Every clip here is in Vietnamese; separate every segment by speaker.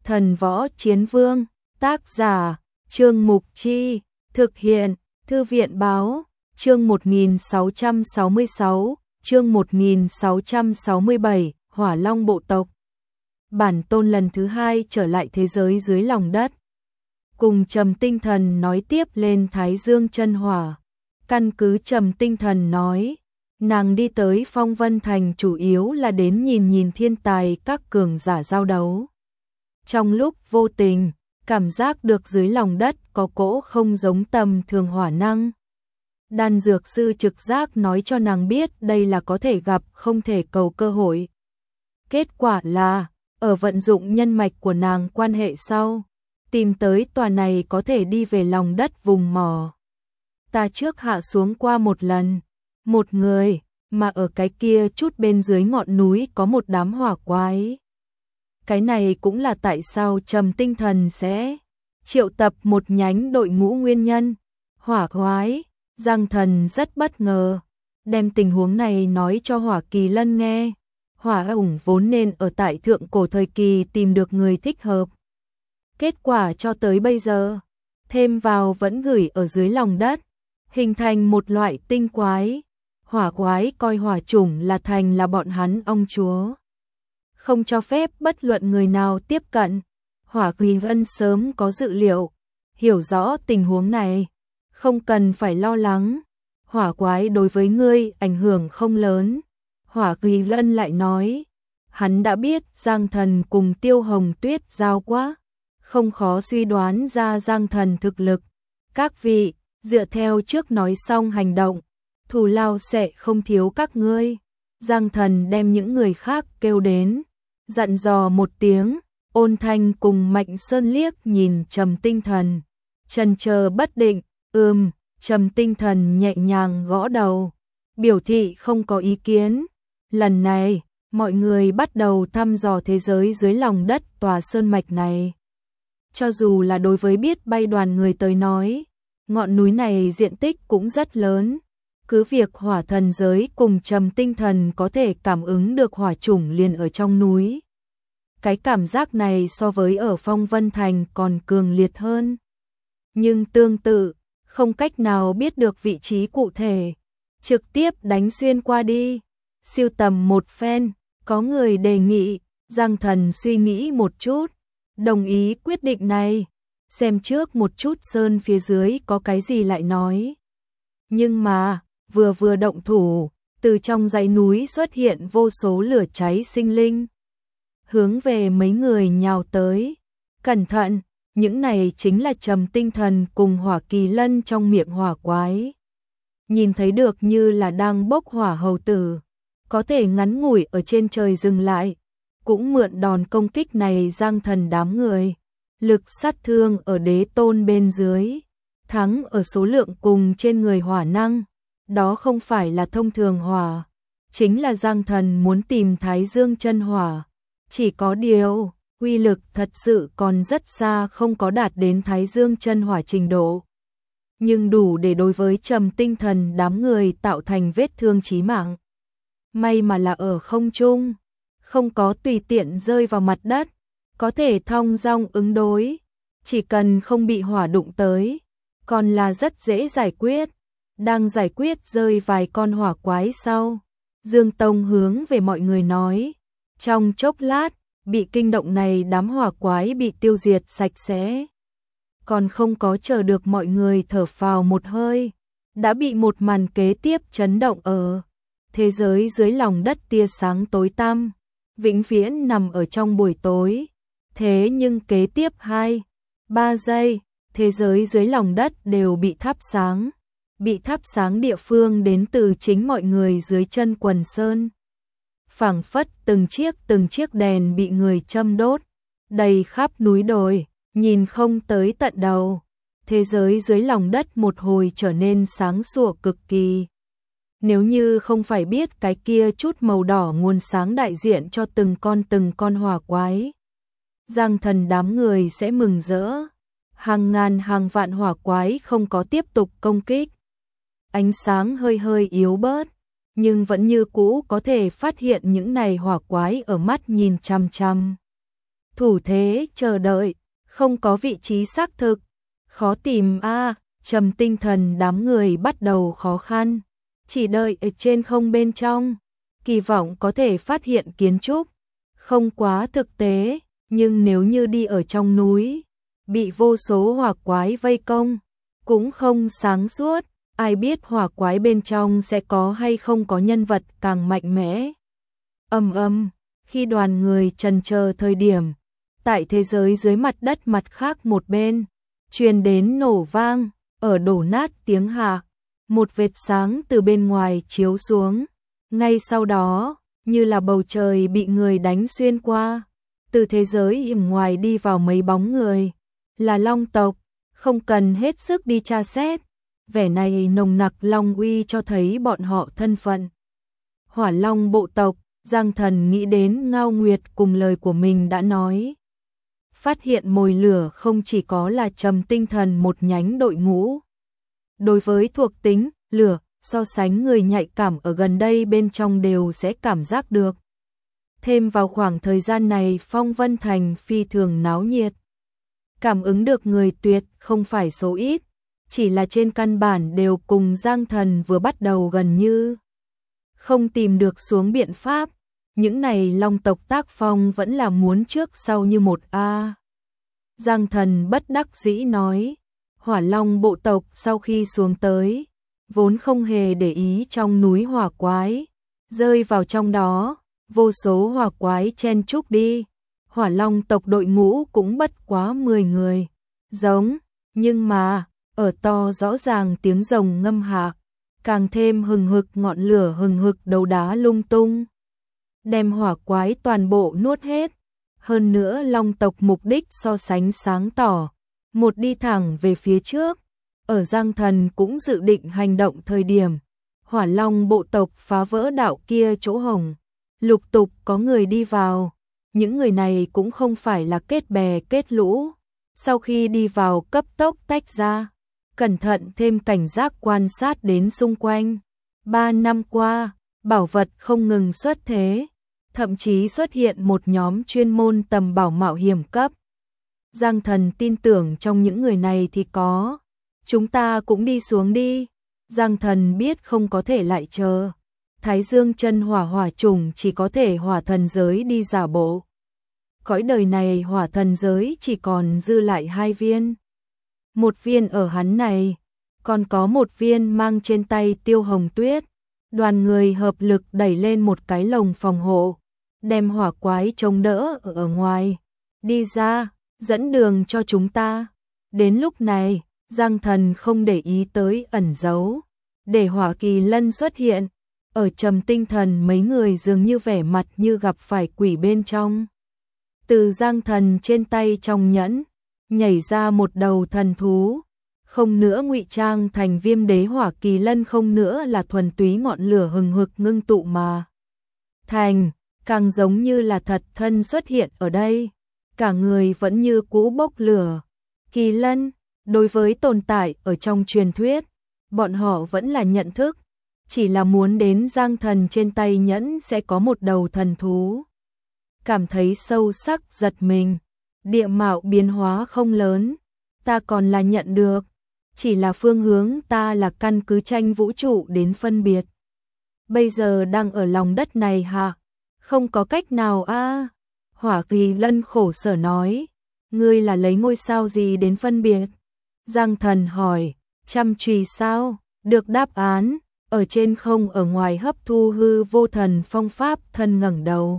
Speaker 1: Thần Võ Chiến Vương, tác giả, Trương Mục Chi, thực hiện, Thư viện Báo, chương 1666, chương 1667, Hỏa Long bộ tộc. Bản tôn lần thứ 2 trở lại thế giới dưới lòng đất. Cùng Trầm Tinh Thần nói tiếp lên Thái Dương chân hỏa. Căn cứ Trầm Tinh Thần nói, nàng đi tới Phong Vân Thành chủ yếu là đến nhìn thiên tài các cường giả giao đấu. Trong lúc vô tình, cảm giác được dưới lòng đất có cỗ không giống tầm thường hỏa năng. Đan dược sư trực giác nói cho nàng biết đây là có thể gặp không thể cầu cơ hội. Kết quả là, ở vận dụng nhân mạch của nàng quan hệ sau, tìm tới tòa này có thể đi về lòng đất vùng mỏ. Ta trước hạ xuống qua một lần, một người, mà ở cái kia chút bên dưới ngọn núi có một đám hỏa quái. Cái này cũng là tại sao Trầm Tinh Thần sẽ triệu tập một nhánh đội ngũ nguyên nhân. Hỏa quái, Giang Thần rất bất ngờ, đem tình huống này nói cho Hỏa Kỳ Lân nghe. Hỏa ủng vốn nên ở tại thượng cổ thời kỳ tìm được người thích hợp. Kết quả cho tới bây giờ, thêm vào vẫn gửi ở dưới lòng đất, hình thành một loại tinh quái. Hỏa quái coi hỏa chủng là thành là bọn hắn ông chúa, không cho phép bất luận người nào tiếp cận. Hỏa Kỳ Lân sớm có dự liệu, hiểu rõ tình huống này, không cần phải lo lắng, hỏa quái đối với ngươi ảnh hưởng không lớn. Hỏa Kỳ Lân lại nói, hắn đã biết Giang Thần cùng Tiêu Hồng Tuyết giao quá, không khó suy đoán ra Giang Thần thực lực. Các vị, dựa theo trước nói xong hành động, thù lao sẽ không thiếu các ngươi. Giang Thần đem những người khác kêu đến, dặn dò một tiếng. Ôn Thanh cùng Mạnh Sơn liếc nhìn Trầm Tinh Thần, chần chờ bất định. Trầm Tinh Thần nhẹ nhàng gõ đầu, biểu thị không có ý kiến. Lần này, mọi người bắt đầu thăm dò thế giới dưới lòng đất tòa sơn mạch này. Cho dù là đối với biết bay đoàn người tới nói, ngọn núi này diện tích cũng rất lớn. Cứ việc hỏa thần giới cùng Trầm Tinh Thần có thể cảm ứng được hỏa chủng liền ở trong núi. Cái cảm giác này so với ở Phong Vân Thành còn cường liệt hơn. Nhưng tương tự, không cách nào biết được vị trí cụ thể. Trực tiếp đánh xuyên qua đi, siêu tầm một phen. Có người đề nghị, Giang Thần suy nghĩ một chút, đồng ý quyết định này. Xem trước một chút sơn phía dưới có cái gì lại nói. Nhưng mà, vừa động thủ, từ trong dãy núi xuất hiện vô số lửa cháy sinh linh, hướng về mấy người nhào tới. Cẩn thận, những này chính là Trầm Tinh Thần cùng Hỏa Kỳ Lân trong miệng hỏa quái. Nhìn thấy được như là đang bốc hỏa hầu tử, có thể ngắn ngủi ở trên trời dừng lại, cũng mượn đòn công kích này Giang Thần đám người. Lực sát thương ở đế tôn bên dưới, thắng ở số lượng cùng trên người hỏa năng. Đó không phải là thông thường hỏa, chính là Giang Thần muốn tìm Thái Dương chân hỏa. Chỉ có điều, uy lực thật sự còn rất xa không có đạt đến Thái Dương chân hỏa trình độ. Nhưng đủ để đối với Trầm Tinh Thần đám người tạo thành vết thương chí mạng. May mà là ở không trung, không có tùy tiện rơi vào mặt đất, có thể thong dong ứng đối. Chỉ cần không bị hỏa đụng tới, còn là rất dễ giải quyết. Đang giải quyết rơi vài con hỏa quái sau, Dương Tông hướng về mọi người nói. Trong chốc lát, bị kinh động này đám hỏa quái bị tiêu diệt sạch sẽ. Còn không có chờ được mọi người thở phào một hơi, đã bị một màn kế tiếp chấn động ở. Thế giới dưới lòng đất tia sáng tối tăm, vĩnh viễn nằm ở trong buổi tối. Thế nhưng kế tiếp 2-3 giây, thế giới dưới lòng đất đều bị thắp sáng. Bị thắp sáng địa phương đến từ chính mọi người dưới chân quần sơn. Phảng phất từng chiếc đèn bị người châm đốt, đầy khắp núi đồi, nhìn không tới tận đầu. Thế giới dưới lòng đất một hồi trở nên sáng sủa cực kỳ. Nếu như không phải biết cái kia chút màu đỏ nguồn sáng đại diện cho từng con hỏa quái, Giang Thần đám người sẽ mừng rỡ. Hàng ngàn hàng vạn hỏa quái không có tiếp tục công kích. Ánh sáng hơi yếu bớt, nhưng vẫn như cũ có thể phát hiện những này hỏa quái ở mắt nhìn chăm chăm. Thủ thế chờ đợi, không có vị trí xác thực, khó tìm a. Trầm Tinh Thần đám người bắt đầu khó khăn, chỉ đợi ở trên không bên trong, kỳ vọng có thể phát hiện kiến trúc, không quá thực tế, nhưng nếu như đi ở trong núi, bị vô số hỏa quái vây công, cũng không sáng suốt, ai biết hỏa quái bên trong sẽ có hay không có nhân vật càng mạnh mẽ. Khi đoàn người trần chờ thời điểm, tại thế giới dưới mặt đất mặt khác một bên, truyền đến nổ vang, ở đổ nát tiếng hạ, một vệt sáng từ bên ngoài chiếu xuống, ngay sau đó, như là bầu trời bị người đánh xuyên qua, từ thế giới hiểm ngoài đi vào mấy bóng người, là Long tộc, không cần hết sức đi tra xét, vẻ này nồng nặc long uy cho thấy bọn họ thân phận. Hỏa Long bộ tộc, Giang Thần nghĩ đến Ngao Nguyệt cùng lời của mình đã nói. Phát hiện mồi lửa không chỉ có là Trầm Tinh Thần một nhánh đội ngũ. Đối với thuộc tính, lửa, so sánh người nhạy cảm ở gần đây bên trong đều sẽ cảm giác được. Thêm vào khoảng thời gian này Phong Vân Thành phi thường náo nhiệt. Cảm ứng được người tuyệt không phải số ít, chỉ là trên căn bản đều cùng Giang Thần vừa bắt đầu gần như không tìm được xuống biện pháp. Những này Long tộc tác phong vẫn là muốn trước sau như một a. Giang Thần bất đắc dĩ nói, Hỏa Long bộ tộc sau khi xuống tới, vốn không hề để ý trong núi hỏa quái, rơi vào trong đó, vô số hỏa quái chen chúc đi. Hỏa Long tộc đội ngũ cũng bất quá 10 người, giống, nhưng mà, ở to rõ ràng tiếng rồng ngâm hạ, càng thêm hừng hực ngọn lửa hừng hực đấu đá lung tung, đem hỏa quái toàn bộ nuốt hết. Hơn nữa Long tộc mục đích so sánh sáng tỏ, một đi thẳng về phía trước, ở Giang Thần cũng dự định hành động thời điểm, Hỏa Long bộ tộc phá vỡ đạo kia chỗ hổng, lục tục có người đi vào, những người này cũng không phải là kết bè kết lũ, sau khi đi vào cấp tốc tách ra, cẩn thận thêm cảnh giác quan sát đến xung quanh. 3 năm qua, bảo vật không ngừng xuất thế, thậm chí xuất hiện một nhóm chuyên môn tầm bảo mạo hiểm cấp. Giang Thần tin tưởng trong những người này thì có. Chúng ta cũng đi xuống đi. Giang Thần biết không có thể lại chờ. Thái Dương chân hỏa hỏa trùng chỉ có thể hỏa thần giới đi giả bộ. Cõi đời này hỏa thần giới chỉ còn dư lại 2 viên. Một viên ở hắn này, còn có một viên mang trên tay Tiêu Hồng Tuyết. Đoàn người hợp lực đẩy lên một cái lồng phòng hộ, đem hỏa quái chống đỡ ở ngoài. Đi ra, dẫn đường cho chúng ta. Đến lúc này, Giang Thần không để ý tới ẩn giấu, để Hỏa Kỳ Lân xuất hiện. Ở Trầm Tinh Thần mấy người dường như vẻ mặt như gặp phải quỷ bên trong. Từ Giang Thần trên tay trong nhẫn, nhảy ra một đầu thần thú. Không nữa ngụy trang thành Viêm Đế Hỏa Kỳ Lân, không nữa là thuần túy ngọn lửa hừng hực ngưng tụ mà thành, càng giống như là thật thân xuất hiện ở đây. Cả người vẫn như cũ bốc lửa. Kỳ Lân, đối với tồn tại ở trong truyền thuyết, bọn họ vẫn là nhận thức, chỉ là muốn đến Giang Thần trên tay nhẫn sẽ có một đầu thần thú. Cảm thấy sâu sắc giật mình, địa mạo biến hóa không lớn, ta còn là nhận được, chỉ là phương hướng ta là căn cứ tranh vũ trụ đến phân biệt. Bây giờ đang ở lòng đất này hả? Không có cách nào a. Hỏa Kỳ Lân khổ sở nói, ngươi là lấy ngôi sao gì đến phân biệt? Giang Thần hỏi, chăm chùy sao? Được đáp án, ở trên không ở ngoài hấp thu hư vô thần phong pháp thân ngẩng đầu.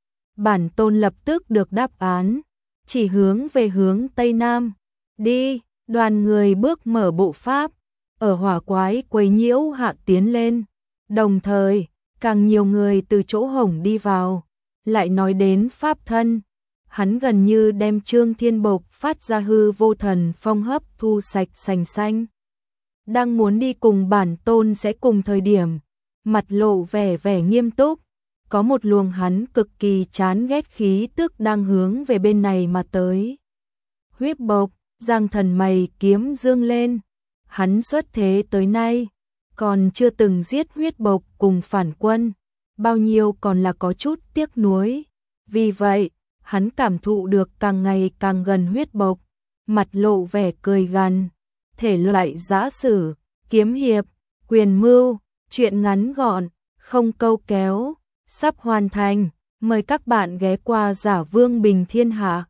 Speaker 1: Bản tôn lập tức được đáp án, chỉ hướng về hướng Tây Nam. Đi, đoàn người bước mở bộ pháp, ở hỏa quái quấy nhiễu hạ tiến lên. Đồng thời, càng nhiều người từ chỗ hổng đi vào. Lại nói đến pháp thân, hắn gần như đem Trương Thiên Bộc phát ra hư vô thần phong hấp thu sạch sành xanh. Đang muốn đi cùng bản tôn sẽ cùng thời điểm, mặt lộ vẻ nghiêm túc, có một luồng hắn cực kỳ chán ghét khí tức đang hướng về bên này mà tới. Huyết Bộc, Giang Thần mày kiếm dương lên, hắn xuất thế tới nay, còn chưa từng giết Huyết Bộc cùng phản quân. Bao nhiêu còn là có chút tiếc nuối. Vì vậy, hắn cảm thụ được càng ngày càng gần huyết bộc, mặt lộ vẻ cười gằn, thể loại giã sử, kiếm hiệp, quyền mưu, truyện ngắn gọn, không câu kéo, sắp hoàn thành, mời các bạn ghé qua Giả Vương Bình Thiên Hạ.